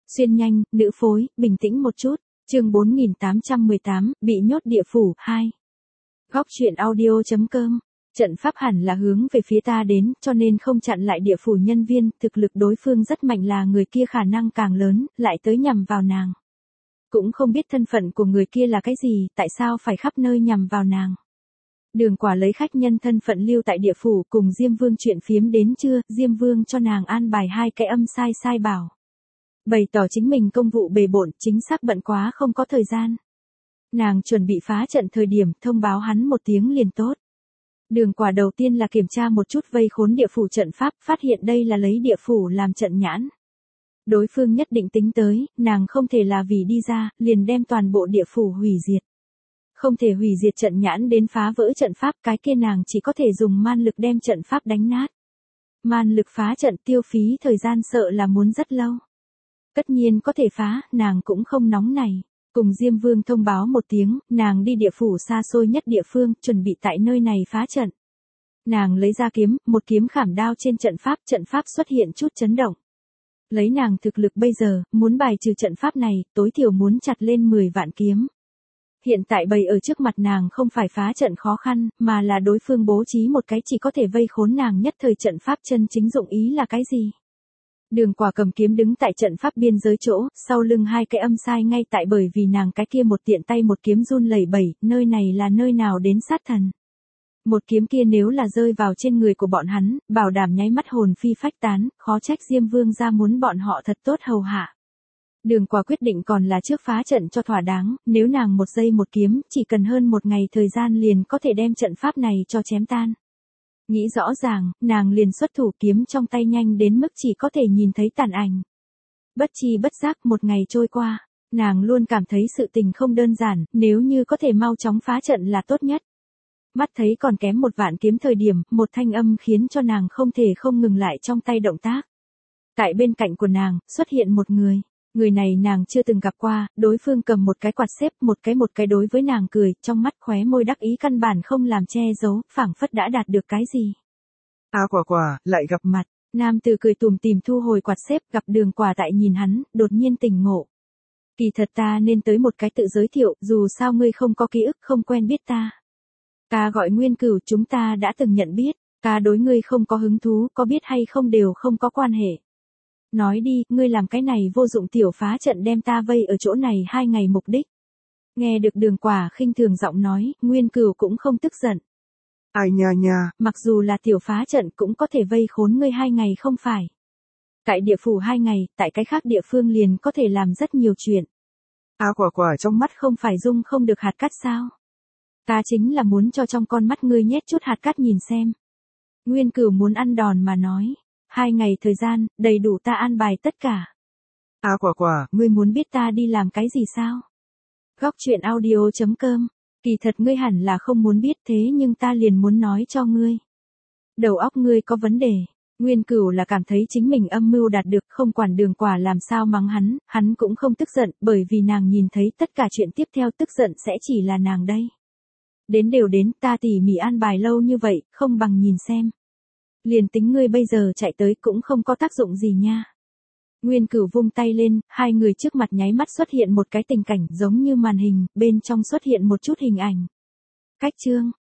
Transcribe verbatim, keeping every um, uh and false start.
Xuyên nhanh, nữ phối, bình tĩnh một chút. Chương bốn nghìn tám trăm mười tám, bị nhốt địa phủ, hai. Góc truyện audio chấm com. Trận pháp hẳn là hướng về phía ta đến, cho nên không chặn lại địa phủ nhân viên, thực lực đối phương rất mạnh là người kia khả năng càng lớn, lại tới nhằm vào nàng. Cũng không biết thân phận của người kia là cái gì, tại sao phải khắp nơi nhằm vào nàng. Đường Quả lấy khách nhân thân phận lưu tại địa phủ cùng Diêm Vương chuyện phiếm đến trưa, Diêm Vương cho nàng an bài hai cái âm sai sai bảo. Bày tỏ chính mình công vụ bề bộn, chính xác bận quá không có thời gian. Nàng chuẩn bị phá trận thời điểm, thông báo hắn một tiếng liền tốt. Đường Quả đầu tiên là kiểm tra một chút vây khốn địa phủ trận pháp, phát hiện đây là lấy địa phủ làm trận nhãn. Đối phương nhất định tính tới, nàng không thể là vì đi ra, liền đem toàn bộ địa phủ hủy diệt. Không thể hủy diệt trận nhãn đến phá vỡ trận pháp, cái kia nàng chỉ có thể dùng man lực đem trận pháp đánh nát. Man lực phá trận tiêu phí thời gian sợ là muốn rất lâu. Tất nhiên có thể phá, nàng cũng không nóng này. Cùng Diêm Vương thông báo một tiếng, nàng đi địa phủ xa xôi nhất địa phương, chuẩn bị tại nơi này phá trận. Nàng lấy ra kiếm, một kiếm khảm đao trên trận pháp, trận pháp xuất hiện chút chấn động. Lấy nàng thực lực bây giờ, muốn bài trừ trận pháp này, tối thiểu muốn chặt lên mười vạn kiếm. Hiện tại bày ở trước mặt nàng không phải phá trận khó khăn, mà là đối phương bố trí một cái chỉ có thể vây khốn nàng nhất thời trận pháp chân chính dụng ý là cái gì. Đường Quả cầm kiếm đứng tại trận pháp biên giới chỗ, sau lưng hai cái âm sai ngay tại bởi vì nàng cái kia một tiện tay một kiếm run lẩy bẩy, nơi này là nơi nào đến sát thần. Một kiếm kia nếu là rơi vào trên người của bọn hắn, bảo đảm nháy mắt hồn phi phách tán, khó trách Diêm Vương ra muốn bọn họ thật tốt hầu hạ. Đường Quả quyết định còn là trước phá trận cho thỏa đáng, nếu nàng một giây một kiếm, chỉ cần hơn một ngày thời gian liền có thể đem trận pháp này cho chém tan. Nghĩ rõ ràng, nàng liền xuất thủ kiếm trong tay nhanh đến mức chỉ có thể nhìn thấy tàn ảnh. Bất chi bất giác một ngày trôi qua, nàng luôn cảm thấy sự tình không đơn giản, nếu như có thể mau chóng phá trận là tốt nhất. Mắt thấy còn kém một vạn kiếm thời điểm, một thanh âm khiến cho nàng không thể không ngừng lại trong tay động tác. Tại bên cạnh của nàng, xuất hiện một người. Người này nàng chưa từng gặp qua, đối phương cầm một cái quạt xếp, một cái một cái đối với nàng cười, trong mắt khóe môi đắc ý căn bản không làm che giấu, phảng phất đã đạt được cái gì. À Quả Quả, lại gặp mặt. Nam tử cười tủm tỉm thu hồi quạt xếp, gặp Đường Quả tại nhìn hắn, đột nhiên tỉnh ngộ. Kỳ thật ta nên tới một cái tự giới thiệu, dù sao ngươi không có ký ức, không quen biết ta. Ta gọi Nguyên Cửu, chúng ta đã từng nhận biết, ta đối ngươi không có hứng thú, có biết hay không đều không có quan hệ. Nói đi, ngươi làm cái này vô dụng tiểu phá trận đem ta vây ở chỗ này hai ngày mục đích. Nghe được Đường Quả khinh thường giọng nói, Nguyên Cửu cũng không tức giận. Ai nha nha, mặc dù là tiểu phá trận cũng có thể vây khốn ngươi hai ngày không phải. Tại địa phủ hai ngày, tại cái khác địa phương liền có thể làm rất nhiều chuyện. À Quả Quả trong mắt không phải dung không được hạt cát sao? Ta chính là muốn cho trong con mắt ngươi nhét chút hạt cát nhìn xem. Nguyên Cửu muốn ăn đòn mà nói. Hai ngày thời gian, đầy đủ ta an bài tất cả. À Quả Quả, ngươi muốn biết ta đi làm cái gì sao? Góc truyện audio chấm com. Kỳ thật ngươi hẳn là không muốn biết thế nhưng ta liền muốn nói cho ngươi. Đầu óc ngươi có vấn đề. Nguyên Cửu là cảm thấy chính mình âm mưu đạt được, không quản Đường Quả làm sao mắng hắn, hắn cũng không tức giận, bởi vì nàng nhìn thấy tất cả chuyện tiếp theo tức giận sẽ chỉ là nàng đây. Đến đều đến, ta tỉ mỉ an bài lâu như vậy, không bằng nhìn xem. Liền tính ngươi bây giờ chạy tới cũng không có tác dụng gì nha. Nguyên Cửu vung tay lên, hai người trước mặt nháy mắt xuất hiện một cái tình cảnh giống như màn hình, bên trong xuất hiện một chút hình ảnh. Cách chương,